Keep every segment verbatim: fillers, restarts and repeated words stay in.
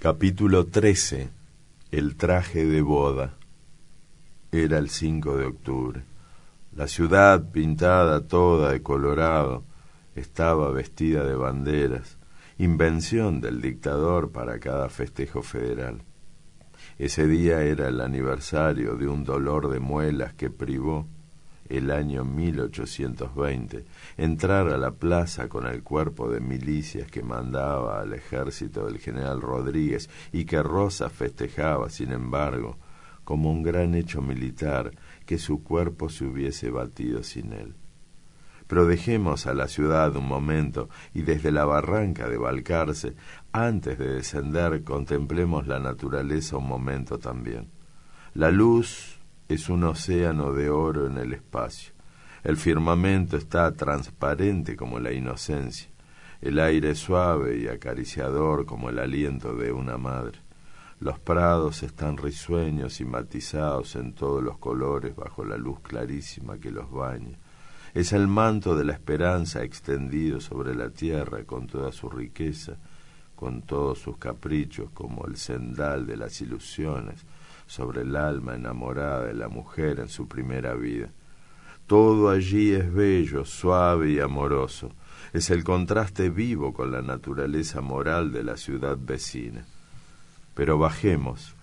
Capítulo trece. El traje de boda. Era el cinco de octubre. La ciudad, pintada toda de colorado, estaba vestida de banderas, invención del dictador para cada festejo federal. Ese día era el aniversario de un dolor de muelas que privó, el año mil ochocientos veinte, entrar a la plaza con el cuerpo de milicias que mandaba al ejército del general Rodríguez y que Rosas festejaba, sin embargo, como un gran hecho militar, que su cuerpo se hubiese batido sin él. Pero dejemos a la ciudad un momento y desde la barranca de Balcarce, antes de descender, contemplemos la naturaleza un momento también. La luz es un océano de oro en el espacio. El firmamento está transparente como la inocencia. El aire es suave y acariciador como el aliento de una madre. Los prados están risueños y matizados en todos los colores bajo la luz clarísima que los baña. Es el manto de la esperanza extendido sobre la tierra con toda su riqueza, con todos sus caprichos, como el cendal de las ilusiones sobre el alma enamorada de la mujer en su primera vida. Todo allí es bello, suave y amoroso. Es el contraste vivo con la naturaleza moral de la ciudad vecina. Pero bajemos.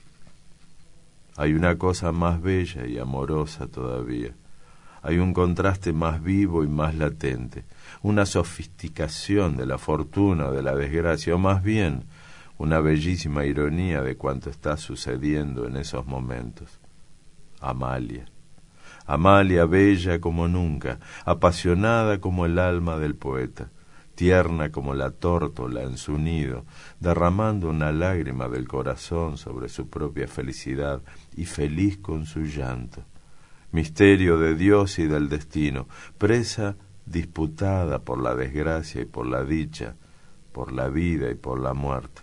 Hay una cosa más bella y amorosa todavía. Hay un contraste más vivo y más latente, una sofisticación de la fortuna o de la desgracia, o más bien, una bellísima ironía de cuanto está sucediendo en esos momentos. Amalia. Amalia bella como nunca, apasionada como el alma del poeta, tierna como la tórtola en su nido, derramando una lágrima del corazón sobre su propia felicidad y feliz con su llanto. Misterio de Dios y del destino, presa disputada por la desgracia y por la dicha, por la vida y por la muerte.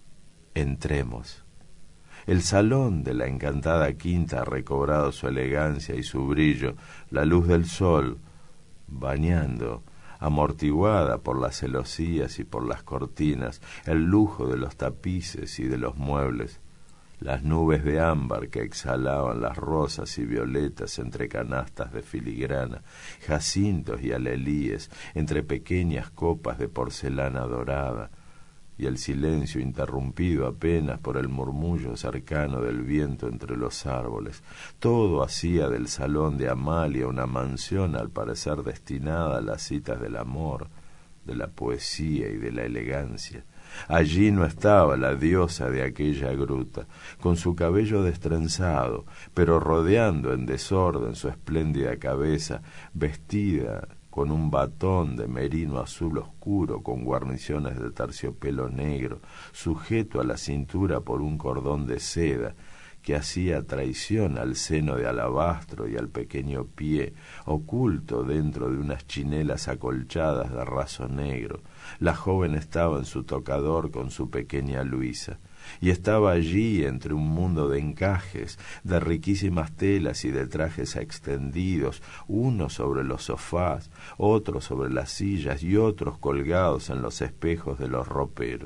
Entremos. El salón de la encantada quinta ha recobrado su elegancia y su brillo, la luz del sol, bañando, amortiguada por las celosías y por las cortinas, el lujo de los tapices y de los muebles, las nubes de ámbar que exhalaban las rosas y violetas entre canastas de filigrana, jacintos y alelíes entre pequeñas copas de porcelana dorada, y el silencio interrumpido apenas por el murmullo cercano del viento entre los árboles. Todo hacía del salón de Amalia una mansión al parecer destinada a las citas del amor, de la poesía y de la elegancia. Allí no estaba la diosa de aquella gruta, con su cabello destrenzado, pero rodeando en desorden su espléndida cabeza, vestida con un batón de merino azul oscuro con guarniciones de terciopelo negro, sujeto a la cintura por un cordón de seda, que hacía traición al seno de alabastro y al pequeño pie, oculto dentro de unas chinelas acolchadas de raso negro. La joven estaba en su tocador con su pequeña Luisa, y estaba allí entre un mundo de encajes, de riquísimas telas y de trajes extendidos, unos sobre los sofás, otros sobre las sillas y otros colgados en los espejos de los roperos.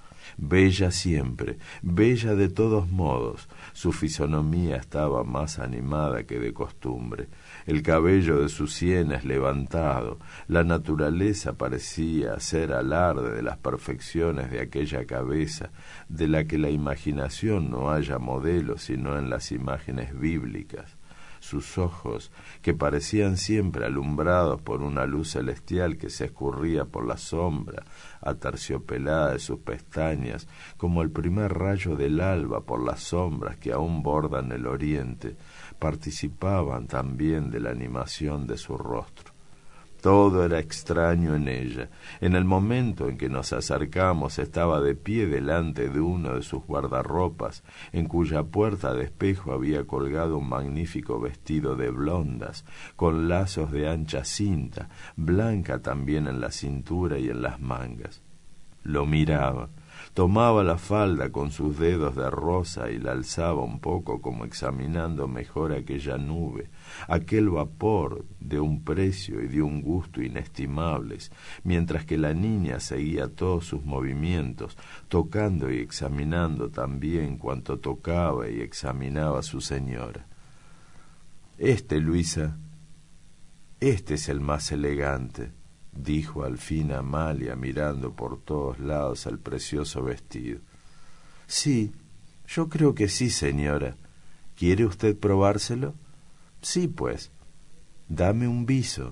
Bella siempre, bella de todos modos, su fisonomía estaba más animada que de costumbre, el cabello de sus sienes levantado, la naturaleza parecía hacer alarde de las perfecciones de aquella cabeza, de la que la imaginación no halla modelo sino en las imágenes bíblicas. Sus ojos, que parecían siempre alumbrados por una luz celestial que se escurría por la sombra aterciopelada de sus pestañas, como el primer rayo del alba por las sombras que aún bordan el oriente, participaban también de la animación de su rostro. Todo era extraño en ella. En el momento en que nos acercamos estaba de pie delante de uno de sus guardarropas, en cuya puerta de espejo había colgado un magnífico vestido de blondas, con lazos de ancha cinta, blanca también en la cintura y en las mangas. Lo miraba. tomaba la falda con sus dedos de rosa y la alzaba un poco como examinando mejor aquella nube, aquel vapor de un precio y de un gusto inestimables, mientras que la niña seguía todos sus movimientos, tocando y examinando también cuanto tocaba y examinaba su señora. Este, Luisa, este es el más elegante, dijo al fin Amalia mirando por todos lados el precioso vestido. Sí, yo creo que sí, señora. ¿Quiere usted probárselo? Sí, pues. Dame un viso.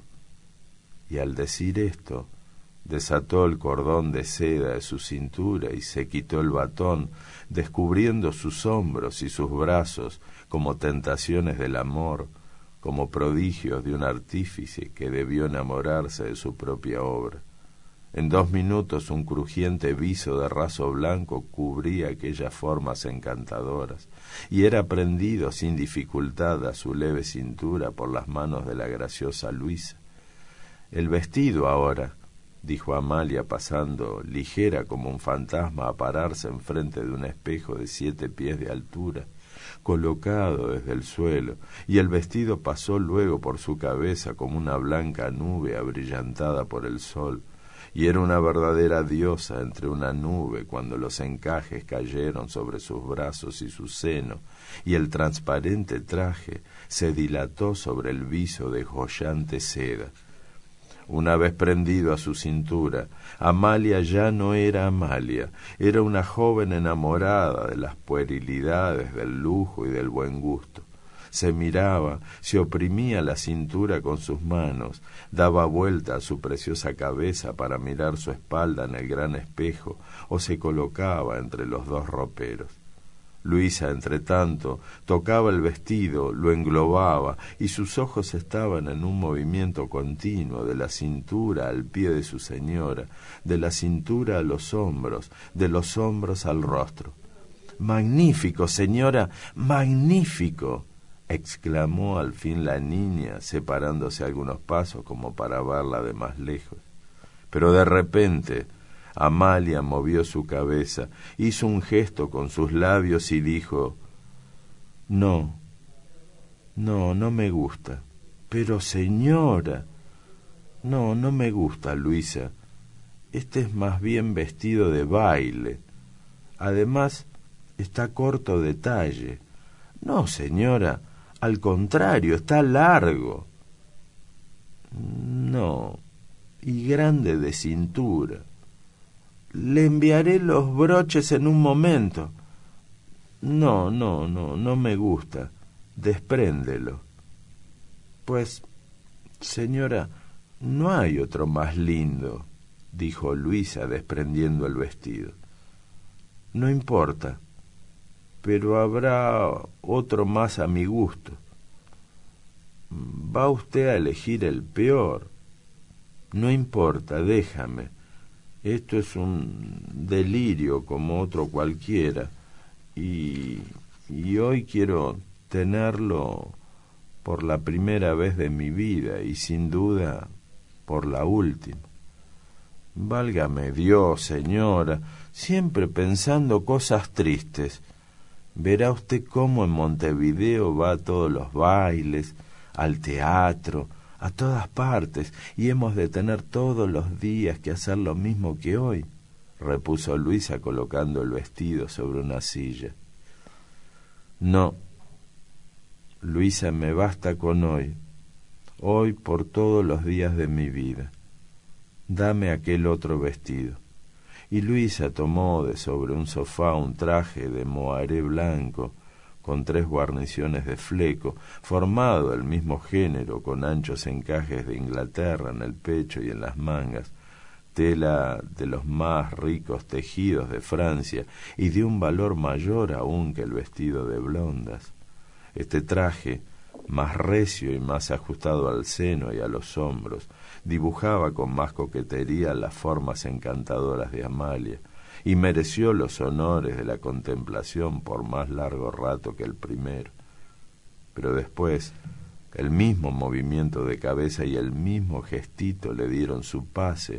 Y al decir esto, desató el cordón de seda de su cintura y se quitó el batón, descubriendo sus hombros y sus brazos como tentaciones del amor, como prodigios de un artífice que debió enamorarse de su propia obra. En dos minutos un crujiente viso de raso blanco cubría aquellas formas encantadoras, y era prendido sin dificultad a su leve cintura por las manos de la graciosa Luisa. El vestido ahora, dijo Amalia pasando ligera como un fantasma a pararse enfrente de un espejo de siete pies de altura, colocado desde el suelo, y el vestido pasó luego por su cabeza como una blanca nube abrillantada por el sol, y era una verdadera diosa entre una nube cuando los encajes cayeron sobre sus brazos y su seno, y el transparente traje se dilató sobre el viso de joyante seda. Una vez prendido a su cintura, Amalia ya no era Amalia, era una joven enamorada de las puerilidades, del lujo y del buen gusto. Se miraba, se oprimía la cintura con sus manos, daba vuelta a su preciosa cabeza para mirar su espalda en el gran espejo, o se colocaba entre los dos roperos. Luisa, entre tanto, tocaba el vestido, lo englobaba, y sus ojos estaban en un movimiento continuo de la cintura al pie de su señora, de la cintura a los hombros, de los hombros al rostro. «¡Magnífico, señora! ¡Magnífico!», exclamó al fin la niña, separándose algunos pasos como para verla de más lejos. Pero de repente Amalia movió su cabeza, hizo un gesto con sus labios y dijo: «No, no, no me gusta». «Pero, señora». «No, no me gusta, Luisa. Este es más bien vestido de baile. Además, está corto de talle». «No, señora, al contrario, está largo». «No, y grande de cintura». «Le enviaré los broches en un momento». «No, no, no, no me gusta. Despréndelo». «Pues, señora, no hay otro más lindo», dijo Luisa desprendiendo el vestido. «No importa, pero habrá otro más a mi gusto». «Va usted a elegir el peor». «No importa, déjame. Esto es un delirio como otro cualquiera, y, y hoy quiero tenerlo por la primera vez de mi vida, y sin duda por la última». «Válgame Dios, señora, siempre pensando cosas tristes. Verá usted cómo en Montevideo va a todos los bailes, al teatro, a todas partes, y hemos de tener todos los días que hacer lo mismo que hoy», repuso Luisa colocando el vestido sobre una silla. «No, Luisa, me basta con hoy, hoy por todos los días de mi vida. Dame aquel otro vestido». Y Luisa tomó de sobre un sofá un traje de moaré blanco, con tres guarniciones de fleco, formado del mismo género, con anchos encajes de Inglaterra en el pecho y en las mangas, tela de los más ricos tejidos de Francia y de un valor mayor aún que el vestido de blondas. Este traje, más recio y más ajustado al seno y a los hombros, dibujaba con más coquetería las formas encantadoras de Amalia, y mereció los honores de la contemplación por más largo rato que el primero. Pero después, el mismo movimiento de cabeza y el mismo gestito le dieron su pase,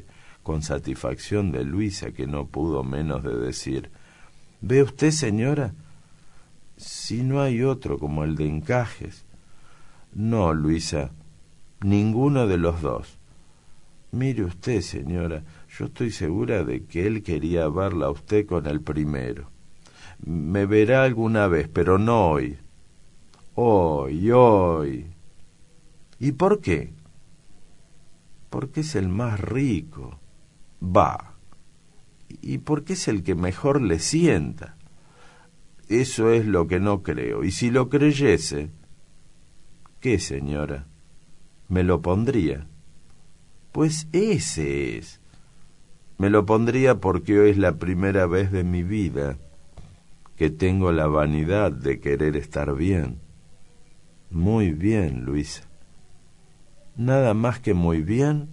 con satisfacción de Luisa, que no pudo menos de decir: ¿Ve usted, señora? Si no hay otro como el de encajes. No, Luisa, ninguno de los dos. Mire usted, señora, yo estoy segura de que él quería verla a usted con el primero. Me verá alguna vez, pero no hoy. Hoy, hoy. ¿Y por qué? Porque es el más rico. Va. ¿Y porque es el que mejor le sienta? Eso es lo que no creo. Y si lo creyese... ¿Qué, señora? ¿Me lo pondría? Pues ese es. Me lo pondría porque hoy es la primera vez de mi vida que tengo la vanidad de querer estar bien. Muy bien, Luisa. Nada más que muy bien.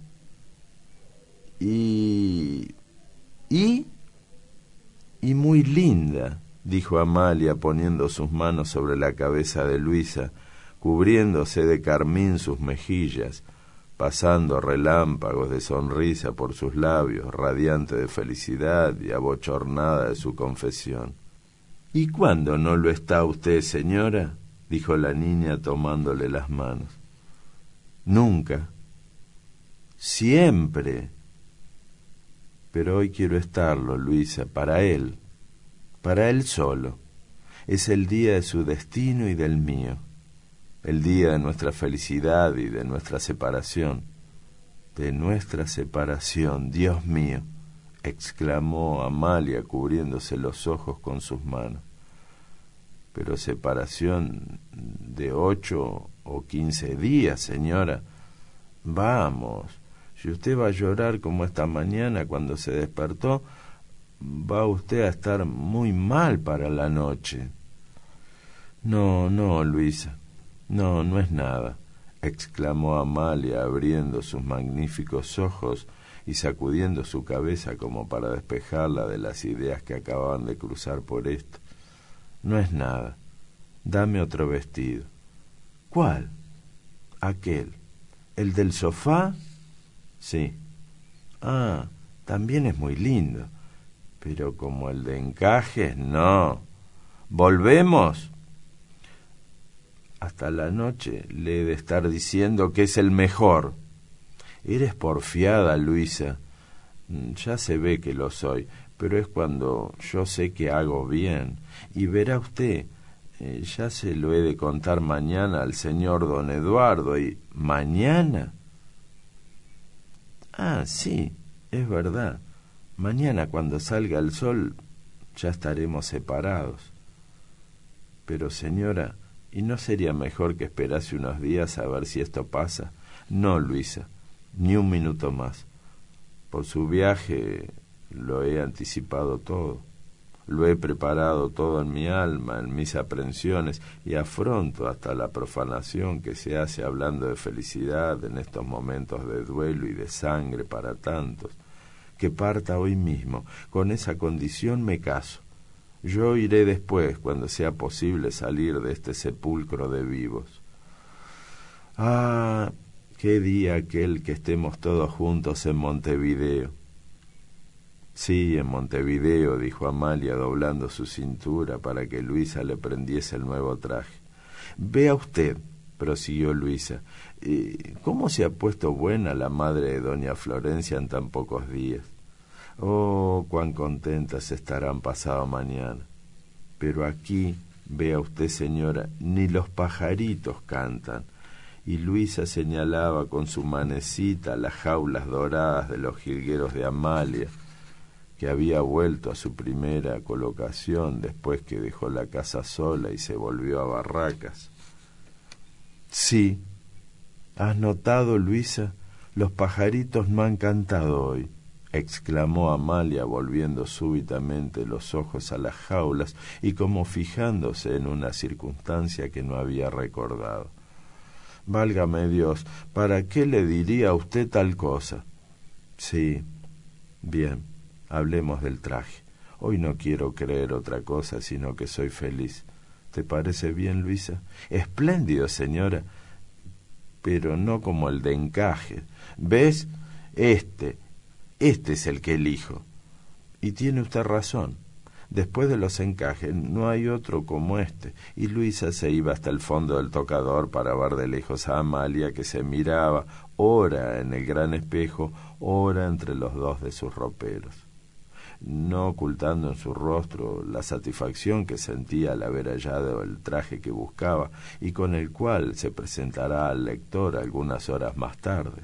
Y... y... y muy linda, dijo Amalia, poniendo sus manos sobre la cabeza de Luisa, cubriéndose de carmín sus mejillas, pasando relámpagos de sonrisa por sus labios, radiante de felicidad y abochornada de su confesión. ¿Y cuándo no lo está usted, señora?, dijo la niña tomándole las manos. Nunca. Siempre. Pero hoy quiero estarlo, Luisa, para él, para él solo. Es el día de su destino y del mío, el día de nuestra felicidad y de nuestra separación. De nuestra separación, Dios mío, exclamó Amalia, cubriéndose los ojos con sus manos. Pero separación de ocho o quince días, señora. Vamos, si usted va a llorar como esta mañana cuando se despertó, va usted a estar muy mal para la noche. No, no, Luisa, no, no es nada, exclamó Amalia, abriendo sus magníficos ojos y sacudiendo su cabeza como para despejarla de las ideas que acababan de cruzar por esto. No es nada. Dame otro vestido. ¿Cuál? Aquel. ¿El del sofá? Sí. Ah, también es muy lindo. Pero como el de encajes, no. ¿Volvemos? Hasta la noche le he de estar diciendo que es el mejor. Eres porfiada, Luisa. Ya se ve que lo soy, pero es cuando yo sé que hago bien. Y verá usted, eh, ya se lo he de contar mañana al señor don Eduardo. ¿Y mañana? Ah, sí, es verdad. Mañana cuando salga el sol ya estaremos separados. Pero señora, ¿y no sería mejor que esperase unos días a ver si esto pasa? No, Luisa, ni un minuto más. Por su viaje lo he anticipado todo. Lo he preparado todo en mi alma, en mis aprensiones, y afronto hasta la profanación que se hace hablando de felicidad en estos momentos de duelo y de sangre para tantos. Que parta hoy mismo. Con esa condición me caso. Yo iré después, cuando sea posible salir de este sepulcro de vivos. Ah, qué día aquel que estemos todos juntos en Montevideo. Sí, en Montevideo, dijo Amalia, doblando su cintura para que Luisa le prendiese el nuevo traje. Vea usted, prosiguió Luisa, ¿cómo se ha puesto buena la madre de doña Florencia en tan pocos días? Oh, cuán contentas estarán pasado mañana. Pero aquí, vea usted, señora, ni los pajaritos cantan. Y Luisa señalaba con su manecita las jaulas doradas de los jilgueros de Amalia, que había vuelto a su primera colocación después que dejó la casa sola y se volvió a Barracas. Sí, ¿has notado, Luisa? Los pajaritos no han cantado hoy, exclamó Amalia, volviendo súbitamente los ojos a las jaulas y como fijándose en una circunstancia que no había recordado. Válgame Dios, ¿para qué le diría a usted tal cosa? Sí, bien, hablemos del traje. Hoy no quiero creer otra cosa, sino que soy feliz. ¿Te parece bien, Luisa? Espléndido, señora, pero no como el de encaje. ¿Ves? Este, Este es el que elijo. Y tiene usted razón. Después de los encajes no hay otro como este. Y Luisa se iba hasta el fondo del tocador para ver de lejos a Amalia, que se miraba ora en el gran espejo, ora entre los dos de sus roperos, no ocultando en su rostro la satisfacción que sentía al haber hallado el traje que buscaba y con el cual se presentará al lector algunas horas más tarde.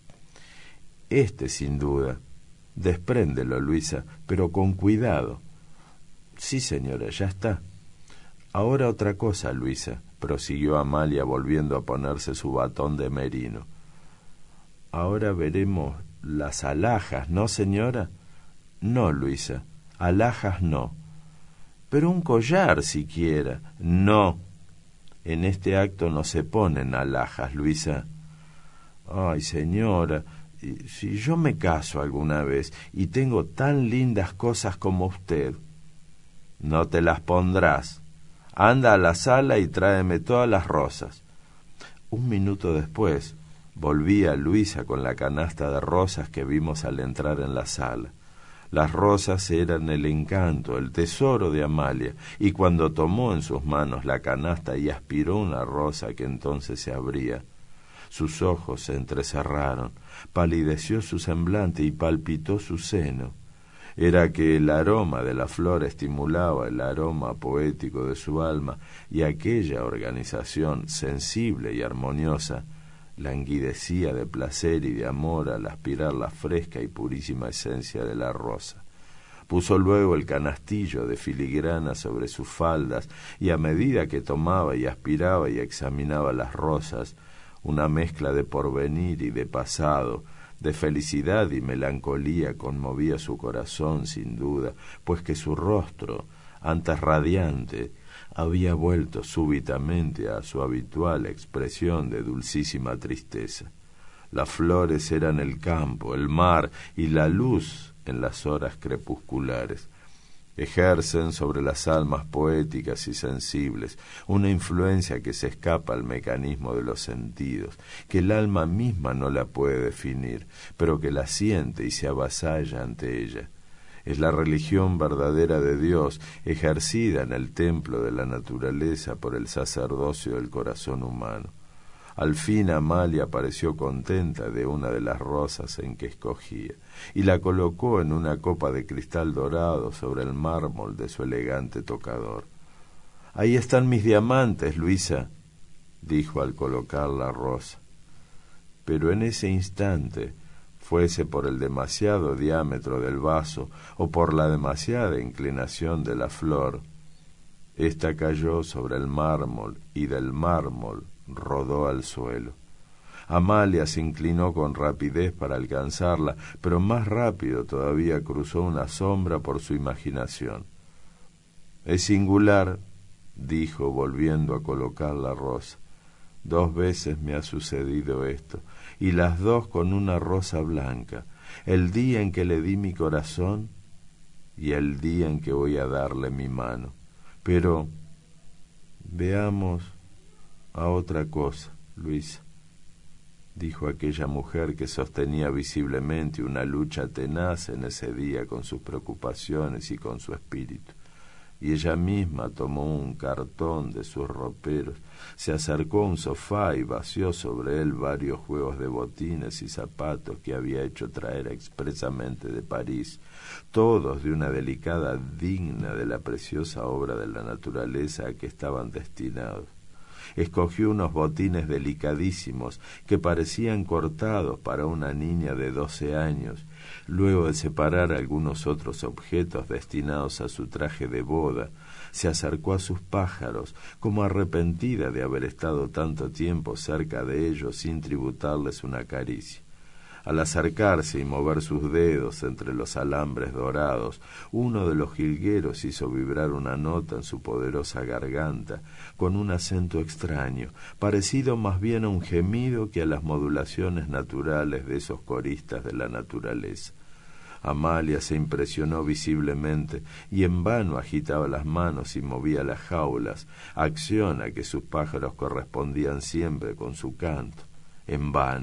Este, sin duda. Despréndelo, Luisa, pero con cuidado. Sí, señora, ya está. Ahora otra cosa, Luisa, prosiguió Amalia, volviendo a ponerse su batón de merino. Ahora veremos las alhajas, ¿no, señora? No, Luisa, alhajas no. Pero un collar, siquiera. No. En este acto no se ponen alhajas, Luisa. Ay, señora, si yo me caso alguna vez y tengo tan lindas cosas como usted. No te las pondrás. Anda a la sala y tráeme todas las rosas. Un minuto después volvía Luisa con la canasta de rosas que vimos al entrar en la sala. Las rosas eran el encanto, el tesoro de Amalia, y cuando tomó en sus manos la canasta y aspiró una rosa que entonces se abría, sus ojos se entrecerraron, palideció su semblante y palpitó su seno. Era que el aroma de la flor estimulaba el aroma poético de su alma, y aquella organización sensible y armoniosa languidecía de placer y de amor al aspirar la fresca y purísima esencia de la rosa. Puso luego el canastillo de filigrana sobre sus faldas, y a medida que tomaba y aspiraba y examinaba las rosas, una mezcla de porvenir y de pasado, de felicidad y melancolía conmovía su corazón sin duda, pues que su rostro, antes radiante, había vuelto súbitamente a su habitual expresión de dulcísima tristeza. Las flores eran el campo, el mar y la luz en las horas crepusculares. Ejercen sobre las almas poéticas y sensibles una influencia que se escapa al mecanismo de los sentidos, que el alma misma no la puede definir, pero que la siente y se avasalla ante ella. Es la religión verdadera de Dios, ejercida en el templo de la naturaleza por el sacerdocio del corazón humano. Al fin Amalia pareció contenta de una de las rosas en que escogía, y la colocó en una copa de cristal dorado sobre el mármol de su elegante tocador. «Ahí están mis diamantes, Luisa», dijo al colocar la rosa. Pero en ese instante, fuese por el demasiado diámetro del vaso o por la demasiada inclinación de la flor, ésta cayó sobre el mármol y del mármol rodó al suelo. Amalia se inclinó con rapidez para alcanzarla, pero más rápido todavía cruzó una sombra por su imaginación. «Es singular», dijo, volviendo a colocar la rosa. «Dos veces me ha sucedido esto, y las dos con una rosa blanca, el día en que le di mi corazón y el día en que voy a darle mi mano. Pero veamos a otra cosa, Luisa», dijo aquella mujer que sostenía visiblemente una lucha tenaz en ese día con sus preocupaciones y con su espíritu. Y ella misma tomó un cartón de sus roperos, se acercó a un sofá y vació sobre él varios juegos de botines y zapatos que había hecho traer expresamente de París, todos de una delicada digna de la preciosa obra de la naturaleza a que estaban destinados. Escogió unos botines delicadísimos que parecían cortados para una niña de doce años. Luego de separar algunos otros objetos destinados a su traje de boda, se acercó a sus pájaros, como arrepentida de haber estado tanto tiempo cerca de ellos sin tributarles una caricia. Al acercarse y mover sus dedos entre los alambres dorados, uno de los jilgueros hizo vibrar una nota en su poderosa garganta, con un acento extraño, parecido más bien a un gemido que a las modulaciones naturales de esos coristas de la naturaleza. Amalia se impresionó visiblemente y en vano agitaba las manos y movía las jaulas, acción a que sus pájaros correspondían siempre con su canto. En vano.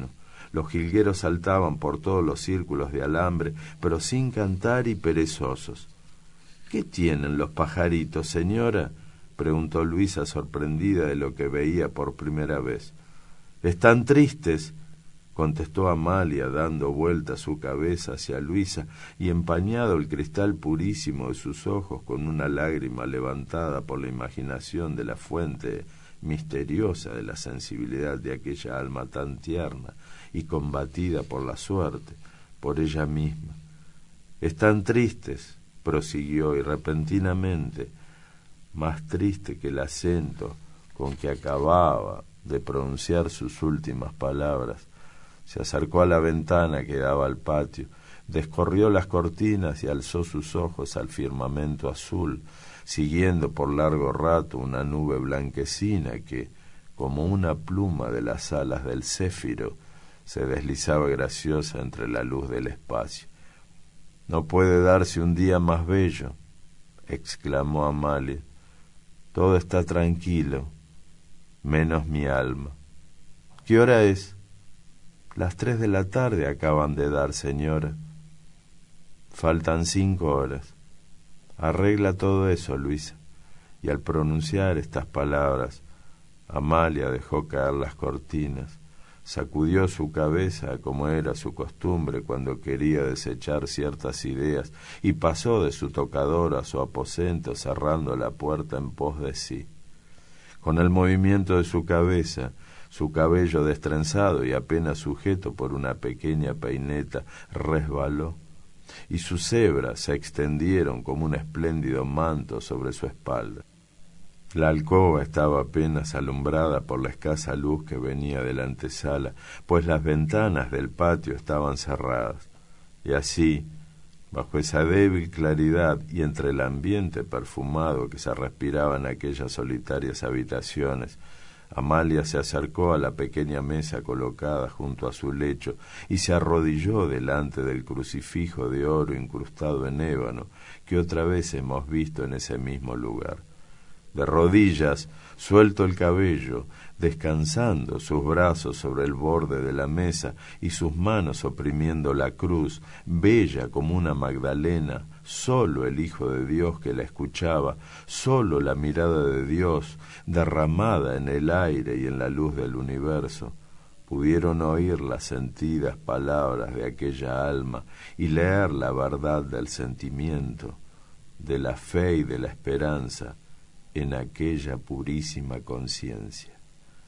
Los jilgueros saltaban por todos los círculos de alambre, pero sin cantar y perezosos. —¿Qué tienen los pajaritos, señora? —preguntó Luisa, sorprendida de lo que veía por primera vez. —Están tristes —contestó Amalia, dando vuelta su cabeza hacia Luisa y empañado el cristal purísimo de sus ojos con una lágrima levantada por la imaginación de la fuente misteriosa de la sensibilidad de aquella alma tan tierna y combatida por la suerte, por ella misma. —Están tristes —prosiguió, y repentinamente, más triste que el acento con que acababa de pronunciar sus últimas palabras, se acercó a la ventana que daba al patio, descorrió las cortinas y alzó sus ojos al firmamento azul, siguiendo por largo rato una nube blanquecina que, como una pluma de las alas del céfiro, se deslizaba graciosa entre la luz del espacio. —No puede darse un día más bello —exclamó Amalia—. Todo está tranquilo, menos mi alma. —¿Qué hora es? —Las tres de la tarde acaban de dar, señora. —Faltan cinco horas. Arregla todo eso, Luisa. Y al pronunciar estas palabras, Amalia dejó caer las cortinas, sacudió su cabeza como era su costumbre cuando quería desechar ciertas ideas, y pasó de su tocador a su aposento cerrando la puerta en pos de sí. Con el movimiento de su cabeza, su cabello destrenzado y apenas sujeto por una pequeña peineta resbaló, y sus hebras se extendieron como un espléndido manto sobre su espalda. La alcoba estaba apenas alumbrada por la escasa luz que venía de la antesala, pues las ventanas del patio estaban cerradas, y así, bajo esa débil claridad y entre el ambiente perfumado que se respiraba en aquellas solitarias habitaciones, Amalia se acercó a la pequeña mesa colocada junto a su lecho y se arrodilló delante del crucifijo de oro incrustado en ébano que otra vez hemos visto en ese mismo lugar. De rodillas, suelto el cabello, descansando sus brazos sobre el borde de la mesa y sus manos oprimiendo la cruz, bella como una Magdalena, solo el Hijo de Dios que la escuchaba, solo la mirada de Dios derramada en el aire y en la luz del universo, pudieron oír las sentidas palabras de aquella alma y leer la verdad del sentimiento, de la fe y de la esperanza en aquella purísima conciencia.